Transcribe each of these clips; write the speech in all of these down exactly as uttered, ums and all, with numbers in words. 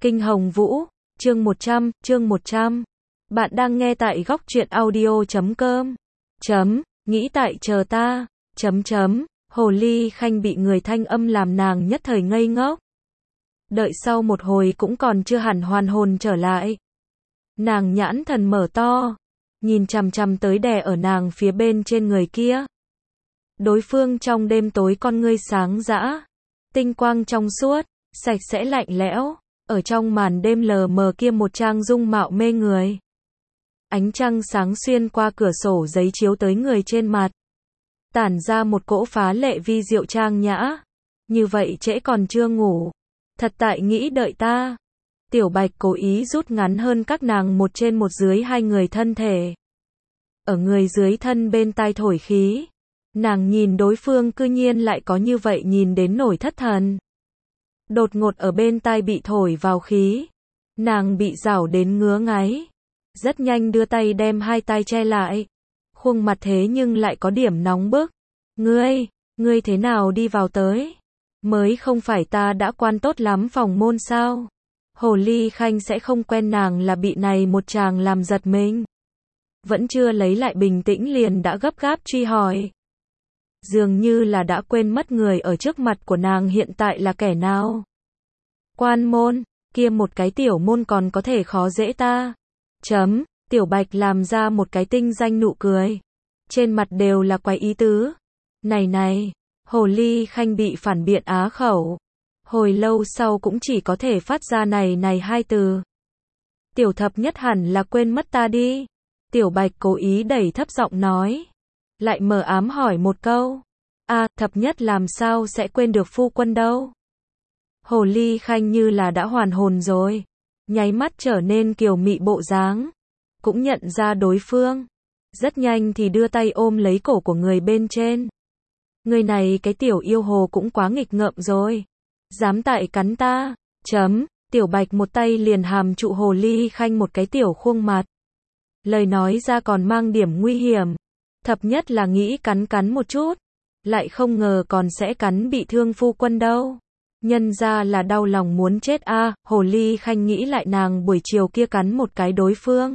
Kinh Hồng Vũ, chương một trăm, chương một trăm. Bạn đang nghe tại góc truyện audio chấm com. Chấm, nghĩ tại chờ ta, chấm chấm, Hồ Ly Khanh bị người thanh âm làm nàng nhất thời ngây ngốc. Đợi sau một hồi cũng còn chưa hẳn hoàn hồn trở lại. Nàng nhãn thần mở to, nhìn chằm chằm tới đè ở nàng phía bên trên người kia. Đối phương trong đêm tối con ngươi sáng rã, tinh quang trong suốt, sạch sẽ lạnh lẽo, ở trong màn đêm lờ mờ kia một trang dung mạo mê người. Ánh trăng sáng xuyên qua cửa sổ giấy chiếu tới người trên mặt, tản ra một cỗ phá lệ vi diệu trang nhã. Như vậy trễ còn chưa ngủ, thật tại nghĩ đợi ta. Tiểu Bạch cố ý rút ngắn hơn các nàng một trên một dưới hai người thân thể. Ở người dưới thân bên tai thổi khí, nàng nhìn đối phương cư nhiên lại có như vậy nhìn đến nổi thất thần. Đột ngột ở bên tai bị thổi vào khí, nàng bị rảo đến ngứa ngáy, rất nhanh đưa tay đem hai tay che lại. Khuôn mặt thế nhưng lại có điểm nóng bức. Ngươi, ngươi thế nào đi vào tới? Mới không phải ta đã quan tốt lắm phòng môn sao? Hồ Ly Khanh sẽ không quen nàng là bị này một chàng làm giật mình. Vẫn chưa lấy lại bình tĩnh liền đã gấp gáp truy hỏi. Dường như là đã quên mất người ở trước mặt của nàng hiện tại là kẻ nào. Quan môn, kia một cái tiểu môn còn có thể khó dễ ta. Chấm, Tiểu Bạch làm ra một cái tinh danh nụ cười. Trên mặt đều là quái ý tứ. Này này, Hồ Ly Khanh bị phản biện á khẩu. Hồi lâu sau cũng chỉ có thể phát ra này này hai từ. Tiểu Thập Nhất hẳn là quên mất ta đi. Tiểu Bạch cố ý đẩy thấp giọng nói. Lại mờ ám hỏi một câu. A, Thập Nhất làm sao sẽ quên được phu quân đâu? Hồ Ly Khanh như là đã hoàn hồn rồi. Nháy mắt trở nên kiều mị bộ dáng. Cũng nhận ra đối phương. Rất nhanh thì đưa tay ôm lấy cổ của người bên trên. Người này cái tiểu yêu hồ cũng quá nghịch ngợm rồi. Dám tại cắn ta. Chấm, Tiểu Bạch một tay liền hàm trụ Hồ Ly Khanh một cái tiểu khuôn mặt. Lời nói ra còn mang điểm nguy hiểm. Thập Nhất là nghĩ cắn cắn một chút. Lại không ngờ còn sẽ cắn bị thương phu quân đâu. Nhân ra là đau lòng muốn chết a. À, Hồ Ly Khanh nghĩ lại nàng buổi chiều kia cắn một cái đối phương.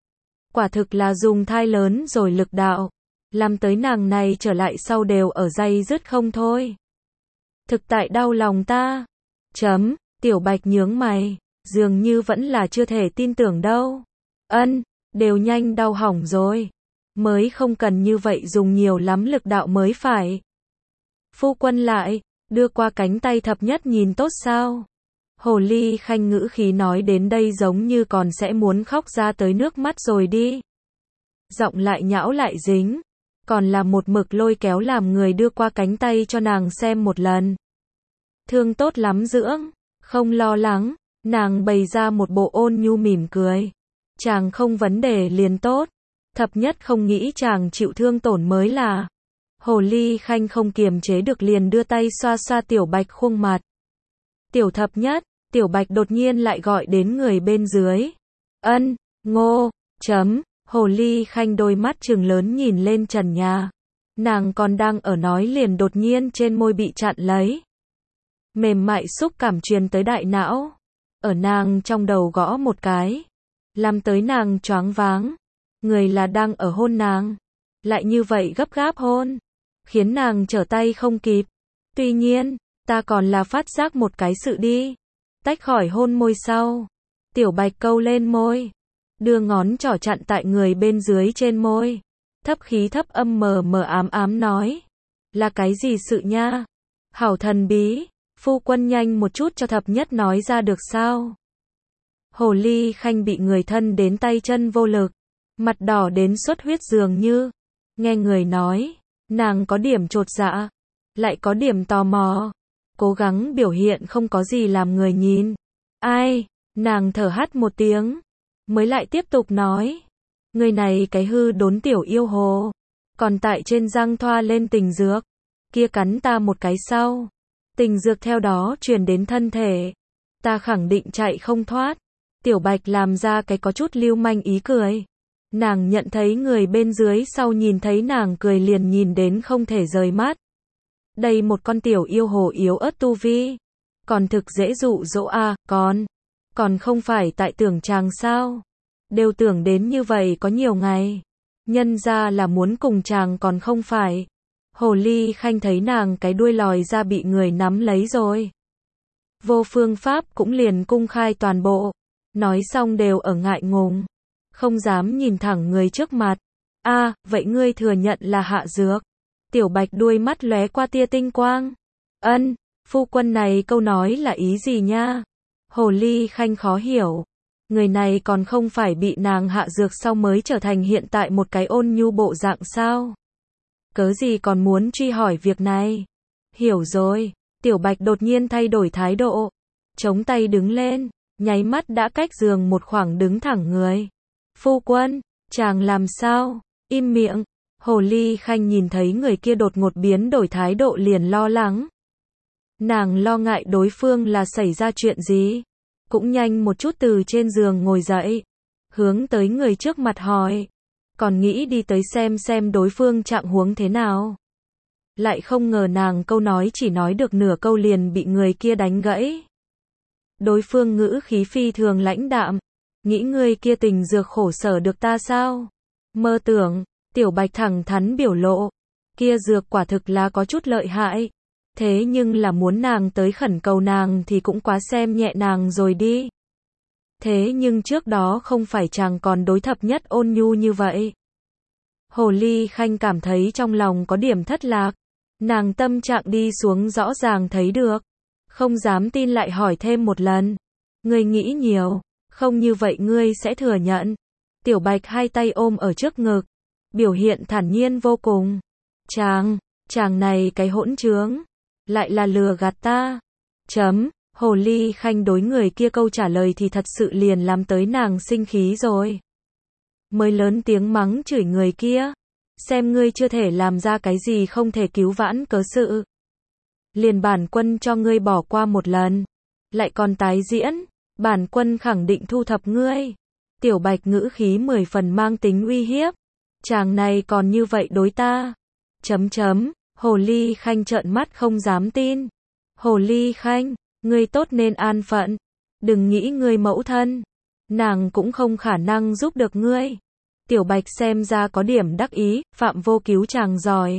Quả thực là dùng thai lớn rồi lực đạo. Làm tới nàng này trở lại sau đều ở day dứt không thôi. Thực tại đau lòng ta. Chấm, Tiểu Bạch nhướng mày. Dường như vẫn là chưa thể tin tưởng đâu. Ân, đều nhanh đau hỏng rồi. Mới không cần như vậy dùng nhiều lắm lực đạo mới phải. Phu quân lại, đưa qua cánh tay Thập Nhất nhìn tốt sao? Hồ Ly Khanh ngữ khí nói đến đây giống như còn sẽ muốn khóc ra tới nước mắt rồi đi. Giọng lại nhão lại dính. Còn là một mực lôi kéo làm người đưa qua cánh tay cho nàng xem một lần. Thương tốt lắm dưỡng, không lo lắng, nàng bày ra một bộ ôn nhu mỉm cười. Chàng không vấn đề liền tốt. Thập Nhất không nghĩ chàng chịu thương tổn mới là. Hồ Ly Khanh không kiềm chế được liền đưa tay xoa xoa Tiểu Bạch khuôn mặt. Tiểu Thập Nhất, Tiểu Bạch đột nhiên lại gọi đến người bên dưới. Ân, ngô, chấm, Hồ Ly Khanh đôi mắt trừng lớn nhìn lên trần nhà. Nàng còn đang ở nói liền đột nhiên trên môi bị chặn lấy. Mềm mại xúc cảm truyền tới đại não. Ở nàng trong đầu gõ một cái. Làm tới nàng choáng váng. Người là đang ở hôn nàng. Lại như vậy gấp gáp hôn. Khiến nàng trở tay không kịp. Tuy nhiên, ta còn là phát giác một cái sự đi. Tách khỏi hôn môi sau. Tiểu Bạch câu lên môi. Đưa ngón trỏ chặn tại người bên dưới trên môi. Thấp khí thấp âm mờ mờ ám ám nói. Là cái gì sự nha? Hảo thần bí. Phu quân nhanh một chút cho Thập Nhất nói ra được sao? Hồ Ly Khanh bị người thân đến tay chân vô lực. Mặt đỏ đến xuất huyết dường như. Nghe người nói. Nàng có điểm chột dạ. Lại có điểm tò mò. Cố gắng biểu hiện không có gì làm người nhìn. Ai? Nàng thở hắt một tiếng. Mới lại tiếp tục nói. Người này cái hư đốn tiểu yêu hồ. Còn tại trên răng thoa lên tình dược. Kia cắn ta một cái sau. Tình dược theo đó truyền đến thân thể. Ta khẳng định chạy không thoát. Tiểu Bạch làm ra cái có chút lưu manh ý cười. Nàng nhận thấy người bên dưới sau nhìn thấy nàng cười liền nhìn đến không thể rời mắt. Đây một con tiểu yêu hồ yếu ớt tu vi. Còn thực dễ dụ dỗ a, à, còn. Còn không phải tại tưởng chàng sao? Đều tưởng đến như vậy có nhiều ngày. Nhân ra là muốn cùng chàng còn không phải. Hồ Ly Khanh thấy nàng cái đuôi lòi ra bị người nắm lấy rồi. Vô phương pháp cũng liền cung khai toàn bộ. Nói xong đều ở ngại ngùng. Không dám nhìn thẳng người trước mặt. A, vậy ngươi thừa nhận là hạ dược. Tiểu Bạch đuôi mắt lóe qua tia tinh quang. Ân, phu quân này câu nói là ý gì nha? Hồ Ly Khanh khó hiểu. Người này còn không phải bị nàng hạ dược sau mới trở thành hiện tại một cái ôn nhu bộ dạng sao? Cớ gì còn muốn truy hỏi việc này? Hiểu rồi, Tiểu Bạch đột nhiên thay đổi thái độ. Chống tay đứng lên, nháy mắt đã cách giường một khoảng đứng thẳng người. Phu quân, chàng làm sao? Im miệng. Hồ Ly Khanh nhìn thấy người kia đột ngột biến đổi thái độ liền lo lắng. Nàng lo ngại đối phương là xảy ra chuyện gì. Cũng nhanh một chút từ trên giường ngồi dậy. Hướng tới người trước mặt hỏi. Còn nghĩ đi tới xem xem đối phương trạng huống thế nào. Lại không ngờ nàng câu nói chỉ nói được nửa câu liền bị người kia đánh gãy. Đối phương ngữ khí phi thường lãnh đạm. Nghĩ người kia tình dược khổ sở được ta sao? Mơ tưởng. Tiểu Bạch thẳng thắn biểu lộ. Kia dược quả thực là có chút lợi hại. Thế nhưng là muốn nàng tới khẩn cầu nàng thì cũng quá xem nhẹ nàng rồi đi. Thế nhưng trước đó không phải chàng còn đối thập nhất ôn nhu như vậy. Hồ Ly Khanh cảm thấy trong lòng có điểm thất lạc. Nàng tâm trạng đi xuống rõ ràng thấy được. Không dám tin lại hỏi thêm một lần. Ngươi nghĩ nhiều, không như vậy ngươi sẽ thừa nhận. Tiểu Bạch hai tay ôm ở trước ngực. Biểu hiện thản nhiên vô cùng. Chàng, chàng này cái hỗn trướng. Lại là lừa gạt ta. Chấm, Hồ Ly Khanh đối người kia câu trả lời thì thật sự liền làm tới nàng sinh khí rồi. Mới lớn tiếng mắng chửi người kia. Xem ngươi chưa thể làm ra cái gì không thể cứu vãn cớ sự. Liền bản quân cho ngươi bỏ qua một lần. Lại còn tái diễn. Bản quân khẳng định thu thập ngươi. Tiểu Bạch ngữ khí mười phần mang tính uy hiếp. Chàng này còn như vậy đối ta. Chấm chấm. Hồ Ly Khanh trợn mắt không dám tin. Hồ Ly Khanh, ngươi tốt nên an phận. Đừng nghĩ ngươi mẫu thân. Nàng cũng không khả năng giúp được ngươi. Tiểu Bạch xem ra có điểm đắc ý, Phạm Vô Cứu chàng giỏi.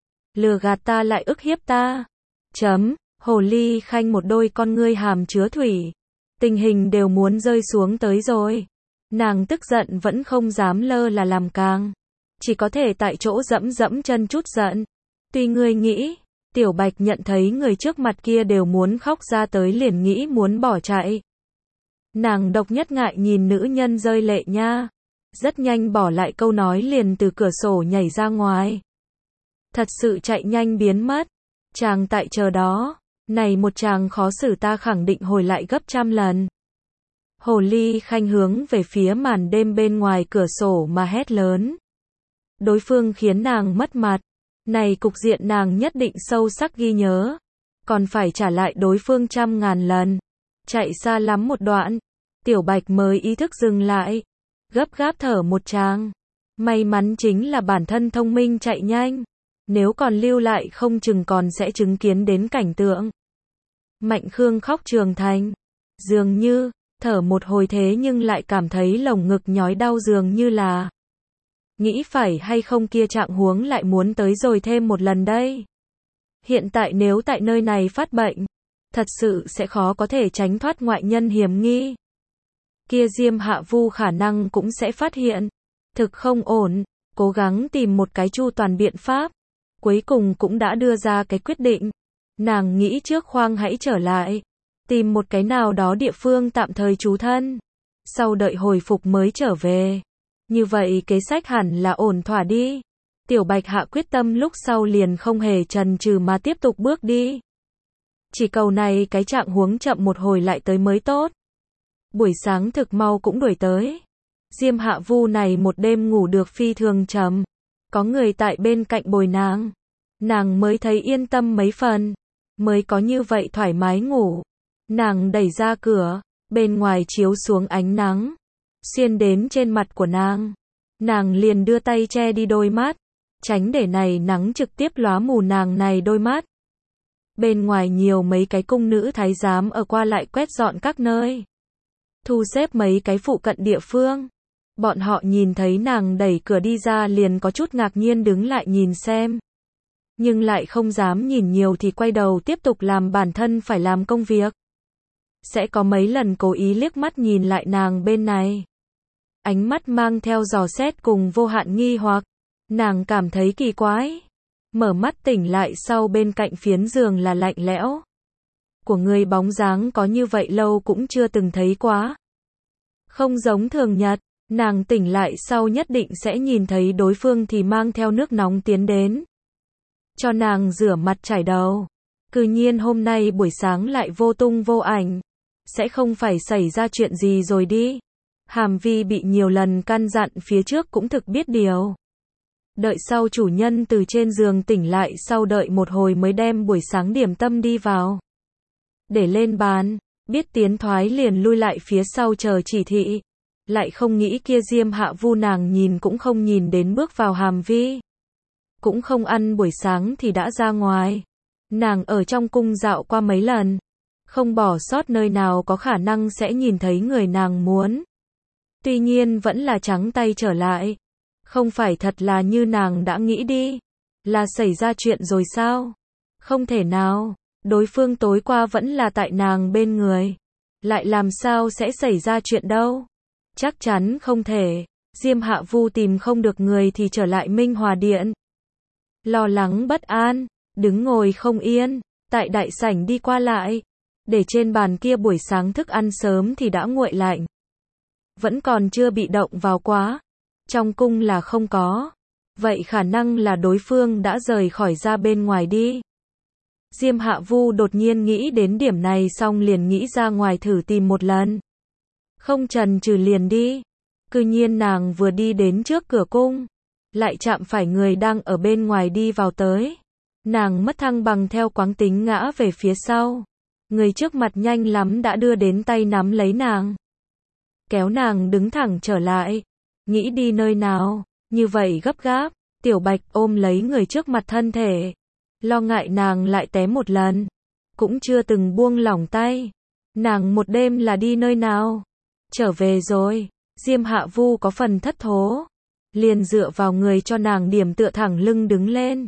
Lừa gạt ta lại ức hiếp ta. Chấm, Hồ Ly Khanh một đôi con ngươi hàm chứa thủy. Tình hình đều muốn rơi xuống tới rồi. Nàng tức giận vẫn không dám lơ là làm càng. Chỉ có thể tại chỗ dẫm dẫm chân chút giận. Tuy ngươi nghĩ, Tiểu Bạch nhận thấy người trước mặt kia đều muốn khóc ra tới liền nghĩ muốn bỏ chạy. Nàng độc nhất ngại nhìn nữ nhân rơi lệ nha. Rất nhanh bỏ lại câu nói liền từ cửa sổ nhảy ra ngoài. Thật sự chạy nhanh biến mất. Chàng tại chờ đó. Này một chàng khó xử ta khẳng định hồi lại gấp trăm lần. Hồ Ly Khanh hướng về phía màn đêm bên ngoài cửa sổ mà hét lớn. Đối phương khiến nàng mất mặt. Này cục diện nàng nhất định sâu sắc ghi nhớ. Còn phải trả lại đối phương trăm ngàn lần. Chạy xa lắm một đoạn. Tiểu Bạch mới ý thức dừng lại. Gấp gáp thở một tràng. May mắn chính là bản thân thông minh chạy nhanh. Nếu còn lưu lại không chừng còn sẽ chứng kiến đến cảnh tượng. Mạnh Khương khóc trường thành. Dường như, thở một hồi thế nhưng lại cảm thấy lồng ngực nhói đau dường như là. Nghĩ phải hay không kia trạng huống lại muốn tới rồi thêm một lần đây. Hiện tại nếu tại nơi này phát bệnh, thật sự sẽ khó có thể tránh thoát ngoại nhân hiểm nghi. Kia Diêm Hạ Vu khả năng cũng sẽ phát hiện. Thực không ổn, cố gắng tìm một cái chu toàn biện pháp. Cuối cùng cũng đã đưa ra cái quyết định. Nàng nghĩ trước khoang hãy trở lại. Tìm một cái nào đó địa phương tạm thời trú thân. Sau đợi hồi phục mới trở về. Như vậy kế sách hẳn là ổn thỏa đi. Tiểu Bạch hạ quyết tâm lúc sau liền không hề chần chừ mà tiếp tục bước đi. Chỉ cầu này cái trạng huống chậm một hồi lại tới mới tốt. Buổi sáng thực mau cũng đuổi tới. Diêm Hạ Vu này một đêm ngủ được phi thường chậm. Có người tại bên cạnh bồi nàng. Nàng mới thấy yên tâm mấy phần. Mới có như vậy thoải mái ngủ. Nàng đẩy ra cửa. Bên ngoài chiếu xuống ánh nắng. Xuyên đến trên mặt của nàng. Nàng liền đưa tay che đi đôi mắt. Tránh để này nắng trực tiếp lóa mù nàng này đôi mắt. Bên ngoài nhiều mấy cái cung nữ thái giám ở qua lại quét dọn các nơi. thu xếp mấy cái phụ cận địa phương. Bọn họ nhìn thấy nàng đẩy cửa đi ra liền có chút ngạc nhiên đứng lại nhìn xem. Nhưng lại không dám nhìn nhiều thì quay đầu tiếp tục làm bản thân phải làm công việc. Sẽ có mấy lần cố ý liếc mắt nhìn lại nàng bên này. Ánh mắt mang theo dò xét cùng vô hạn nghi hoặc. Nàng cảm thấy kỳ quái. Mở mắt tỉnh lại sau bên cạnh phiến giường là lạnh lẽo. Của người bóng dáng có như vậy lâu cũng chưa từng thấy quá. Không giống thường nhật, nàng tỉnh lại sau nhất định sẽ nhìn thấy đối phương thì mang theo nước nóng tiến đến. Cho nàng rửa mặt chải đầu. Cư nhiên hôm nay buổi sáng lại vô tung vô ảnh. Sẽ không phải xảy ra chuyện gì rồi đi. Hàm Vi bị nhiều lần căn dặn phía trước cũng thực biết điều. Đợi sau chủ nhân từ trên giường tỉnh lại sau đợi một hồi mới đem buổi sáng điểm tâm đi vào. Để lên bàn, biết tiến thoái liền lui lại phía sau chờ chỉ thị. Lại không nghĩ kia Diêm Hạ Vu nàng nhìn cũng không nhìn đến bước vào Hàm Vi. Cũng không ăn buổi sáng thì đã ra ngoài. Nàng ở trong cung dạo qua mấy lần. Không bỏ sót nơi nào có khả năng sẽ nhìn thấy người nàng muốn. Tuy nhiên vẫn là trắng tay trở lại. Không phải thật là như nàng đã nghĩ đi. Là xảy ra chuyện rồi sao? Không thể nào. Đối phương tối qua vẫn là tại nàng bên người. Lại làm sao sẽ xảy ra chuyện đâu? Chắc chắn không thể. Diêm Hạ Vu tìm không được người thì trở lại Minh Hòa Điện. Lo lắng bất an, đứng ngồi không yên, tại đại sảnh đi qua lại. Để trên bàn kia buổi sáng thức ăn sớm thì đã nguội lạnh. Vẫn còn chưa bị động vào quá. Trong cung là không có. Vậy khả năng là đối phương đã rời khỏi ra bên ngoài đi. Diêm Hạ Vu đột nhiên nghĩ đến điểm này xong liền nghĩ ra ngoài thử tìm một lần. Không chần chừ liền đi. Cư nhiên nàng vừa đi đến trước cửa cung. Lại chạm phải người đang ở bên ngoài đi vào tới. Nàng mất thăng bằng theo quáng tính ngã về phía sau. Người trước mặt nhanh lắm đã đưa đến tay nắm lấy nàng. Kéo nàng đứng thẳng trở lại. Nghĩ đi nơi nào, như vậy gấp gáp. Tiểu Bạch ôm lấy người trước mặt thân thể. Lo ngại nàng lại té một lần. Cũng chưa từng buông lỏng tay. Nàng một đêm là đi nơi nào? Trở về rồi. Diêm Hạ Vu có phần thất thố. Liền dựa vào người cho nàng điểm tựa thẳng lưng đứng lên.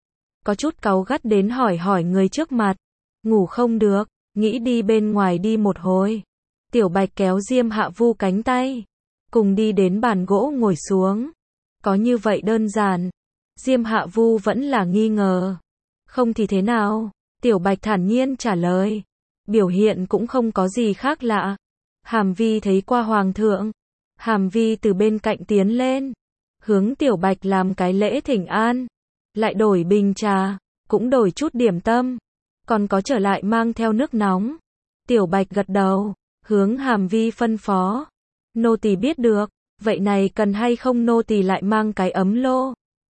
Có chút cáu gắt đến hỏi hỏi người trước mặt. Ngủ không được, nghĩ đi bên ngoài đi một hồi. Tiểu Bạch kéo Diêm Hạ Vu cánh tay. Cùng đi đến bàn gỗ ngồi xuống. Có như vậy đơn giản. Diêm Hạ Vu vẫn là nghi ngờ. Không thì thế nào? Tiểu Bạch thản nhiên trả lời. Biểu hiện cũng không có gì khác lạ. Hàm Vi thấy qua hoàng thượng. Hàm Vi từ bên cạnh tiến lên. Hướng Tiểu Bạch làm cái lễ thỉnh an. Lại đổi bình trà. Cũng đổi chút điểm tâm. Còn có trở lại mang theo nước nóng. Tiểu Bạch gật đầu. Hướng Hàm Vi phân phó. Nô tỳ biết được. Vậy này cần hay không nô tỳ lại mang cái ấm lô.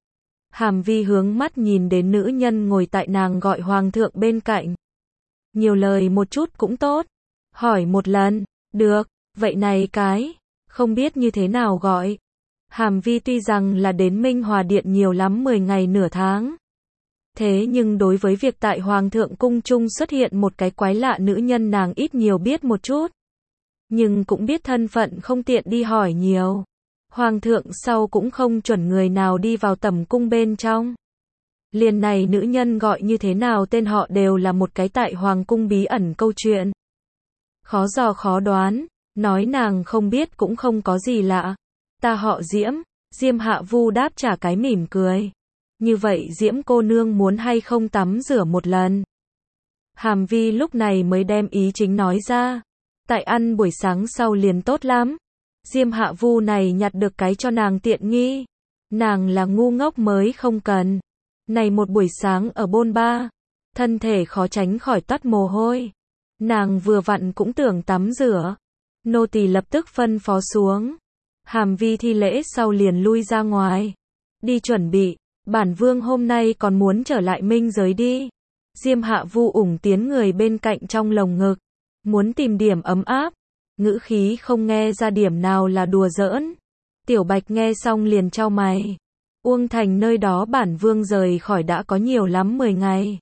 Hàm Vi hướng mắt nhìn đến nữ nhân ngồi tại nàng gọi hoàng thượng bên cạnh. Nhiều lời một chút cũng tốt. Hỏi một lần. Được. Vậy này cái. Không biết như thế nào gọi. Hàm Vi tuy rằng là đến Minh Hòa Điện nhiều lắm mười ngày nửa tháng. Thế nhưng đối với việc tại Hoàng thượng cung trung xuất hiện một cái quái lạ nữ nhân nàng ít nhiều biết một chút. Nhưng cũng biết thân phận không tiện đi hỏi nhiều. Hoàng thượng sau cũng không chuẩn người nào đi vào tẩm cung bên trong. Liền này nữ nhân gọi như thế nào tên họ đều là một cái tại Hoàng cung bí ẩn câu chuyện. Khó dò khó đoán, nói nàng không biết cũng không có gì lạ. Ta họ Diễm, Diêm Hạ Vu đáp trả cái mỉm cười. Như vậy Diễm cô nương muốn hay không tắm rửa một lần? Hàm Vi lúc này mới đem ý chính nói ra. Tại ăn buổi sáng sau liền tốt lắm. Diêm Hạ Vu này nhặt được cái cho nàng tiện nghi. Nàng là ngu ngốc mới không cần. Này một buổi sáng ở bôn ba. Thân thể khó tránh khỏi toát mồ hôi. Nàng vừa vặn cũng tưởng tắm rửa. Nô tỳ lập tức phân phó xuống. Hàm Vi thi lễ sau liền lui ra ngoài. Đi chuẩn bị. Bản vương hôm nay còn muốn trở lại minh giới đi. Diêm Hạ Vu ủng tiến người bên cạnh trong lồng ngực. Muốn tìm điểm ấm áp. Ngữ khí không nghe ra điểm nào là đùa giỡn. Tiểu Bạch nghe xong liền chau mày. Uông Thành nơi đó bản vương rời khỏi đã có nhiều lắm mười ngày.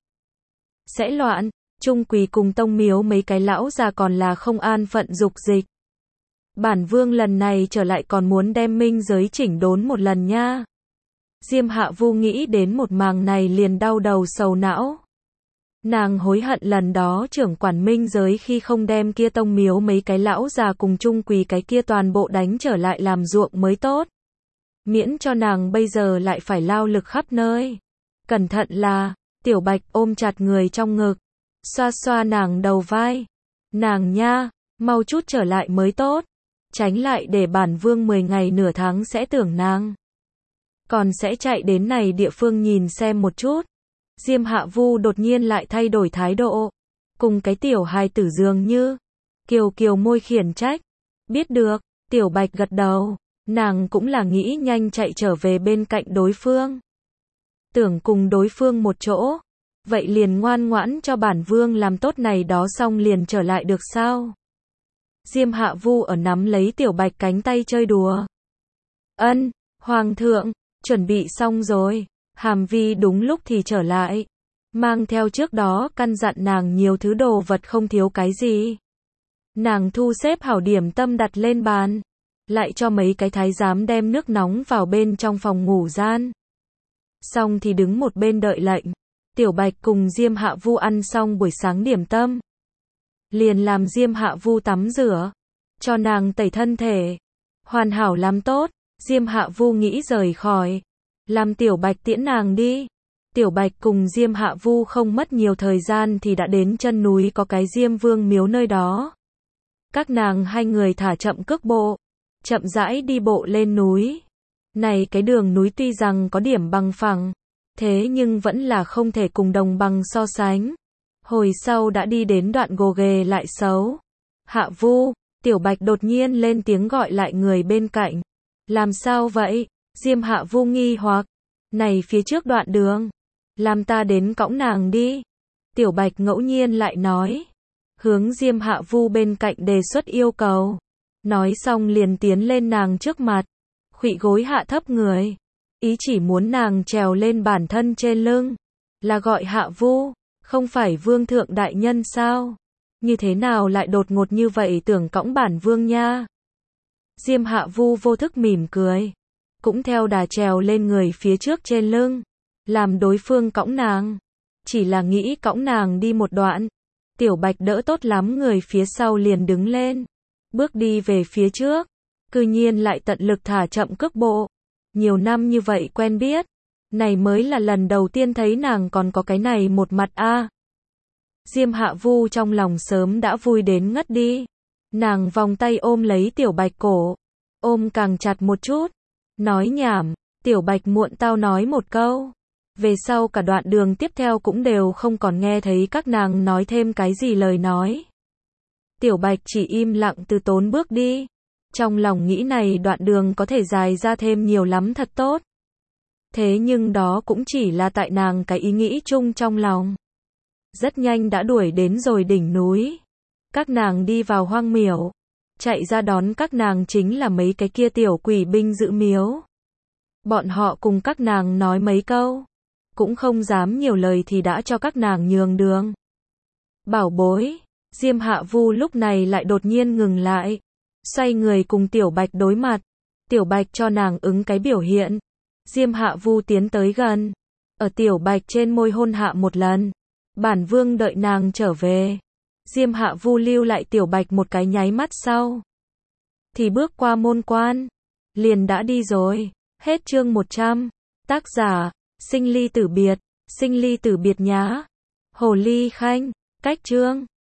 Sẽ loạn. Trung Quỳ cùng Tông Miếu mấy cái lão già còn là không an phận dục dịch. Bản vương lần này trở lại còn muốn đem minh giới chỉnh đốn một lần nha. Diêm Hạ Vu nghĩ đến một màng này liền đau đầu sầu não. Nàng hối hận lần đó trưởng quản minh giới khi không đem kia tông miếu mấy cái lão già cùng chung quỳ cái kia toàn bộ đánh trở lại làm ruộng mới tốt. Miễn cho nàng bây giờ lại phải lao lực khắp nơi. Cẩn thận là, Tiểu Bạch ôm chặt người trong ngực, xoa xoa nàng đầu vai. Nàng nha, mau chút trở lại mới tốt. Tránh lại để bản vương mười ngày nửa tháng sẽ tưởng nàng còn sẽ chạy đến này địa phương nhìn xem một chút. Diêm Hạ Vu đột nhiên lại thay đổi thái độ, cùng cái tiểu hài tử dường như. Kiều kiều môi khiển trách. Biết được, Tiểu Bạch gật đầu, nàng cũng là nghĩ nhanh chạy trở về bên cạnh đối phương. Tưởng cùng đối phương một chỗ, vậy liền ngoan ngoãn cho bản vương làm tốt này đó xong liền trở lại được sao? Diêm Hạ Vu ở nắm lấy Tiểu Bạch cánh tay chơi đùa. Ân, Hoàng thượng, chuẩn bị xong rồi. Hàm Vi đúng lúc thì trở lại, mang theo trước đó căn dặn nàng nhiều thứ đồ vật không thiếu cái gì. Nàng thu xếp hảo điểm tâm đặt lên bàn, lại cho mấy cái thái giám đem nước nóng vào bên trong phòng ngủ gian. Xong thì đứng một bên đợi lệnh. Tiểu Bạch cùng Diêm Hạ Vu ăn xong buổi sáng điểm tâm, liền làm Diêm Hạ Vu tắm rửa, cho nàng tẩy thân thể, hoàn hảo làm tốt. Diêm Hạ Vu nghĩ rời khỏi, làm Tiểu Bạch tiễn nàng đi. Tiểu Bạch cùng Diêm Hạ Vu không mất nhiều thời gian thì đã đến chân núi có cái Diêm Vương miếu nơi đó. Các nàng hai người thả chậm cước bộ, chậm rãi đi bộ lên núi. Này cái đường núi tuy rằng có điểm bằng phẳng, thế nhưng vẫn là không thể cùng đồng bằng so sánh. Hồi sau đã đi đến đoạn gồ ghề lại xấu. Hạ Vu, Tiểu Bạch đột nhiên lên tiếng gọi lại người bên cạnh. Làm sao vậy? Diêm Hạ Vu nghi hoặc. Này phía trước đoạn đường, làm ta đến cõng nàng đi. Tiểu Bạch ngẫu nhiên lại nói, hướng Diêm Hạ Vu bên cạnh đề xuất yêu cầu. Nói xong liền tiến lên nàng trước mặt, khuỵu gối hạ thấp người, ý chỉ muốn nàng trèo lên bản thân trên lưng. Là gọi Hạ Vu, không phải vương thượng đại nhân sao? Như thế nào lại đột ngột như vậy tưởng cõng bản vương nha? Diêm Hạ Vu vô thức mỉm cười, cũng theo đà trèo lên người phía trước trên lưng, làm đối phương cõng nàng. Chỉ là nghĩ cõng nàng đi một đoạn, Tiểu Bạch đỡ tốt lắm người phía sau liền đứng lên, bước đi về phía trước, cư nhiên lại tận lực thả chậm cước bộ. Nhiều năm như vậy quen biết, này mới là lần đầu tiên thấy nàng còn có cái này một mặt a. À. Diêm Hạ Vu trong lòng sớm đã vui đến ngất đi. Nàng vòng tay ôm lấy Tiểu Bạch cổ, ôm càng chặt một chút, nói nhảm. Tiểu Bạch muộn tao nói một câu. Về sau cả đoạn đường tiếp theo cũng đều không còn nghe thấy các nàng nói thêm cái gì lời nói. Tiểu Bạch chỉ im lặng từ tốn bước đi. Trong lòng nghĩ này đoạn đường có thể dài ra thêm nhiều lắm thật tốt. Thế nhưng đó cũng chỉ là tại nàng cái ý nghĩ chung trong lòng. Rất nhanh đã đuổi đến rồi đỉnh núi. Các nàng đi vào hoang miểu. Chạy ra đón các nàng chính là mấy cái kia tiểu quỷ binh giữ miếu. Bọn họ cùng các nàng nói mấy câu, cũng không dám nhiều lời thì đã cho các nàng nhường đường. Bảo bối, Diêm Hạ Vu lúc này lại đột nhiên ngừng lại, xoay người cùng Tiểu Bạch đối mặt. Tiểu Bạch cho nàng ứng cái biểu hiện. Diêm Hạ Vu tiến tới gần, ở Tiểu Bạch trên môi hôn hạ một lần. Bản vương đợi nàng trở về. Diêm Hạ Vu lưu lại Tiểu Bạch một cái nháy mắt sau, thì bước qua môn quan, liền đã đi rồi. Hết chương một trăm. Tác giả, Sinh Ly Tử Biệt, Sinh Ly Tử Biệt nhá. Hồ Ly Khanh, cách chương.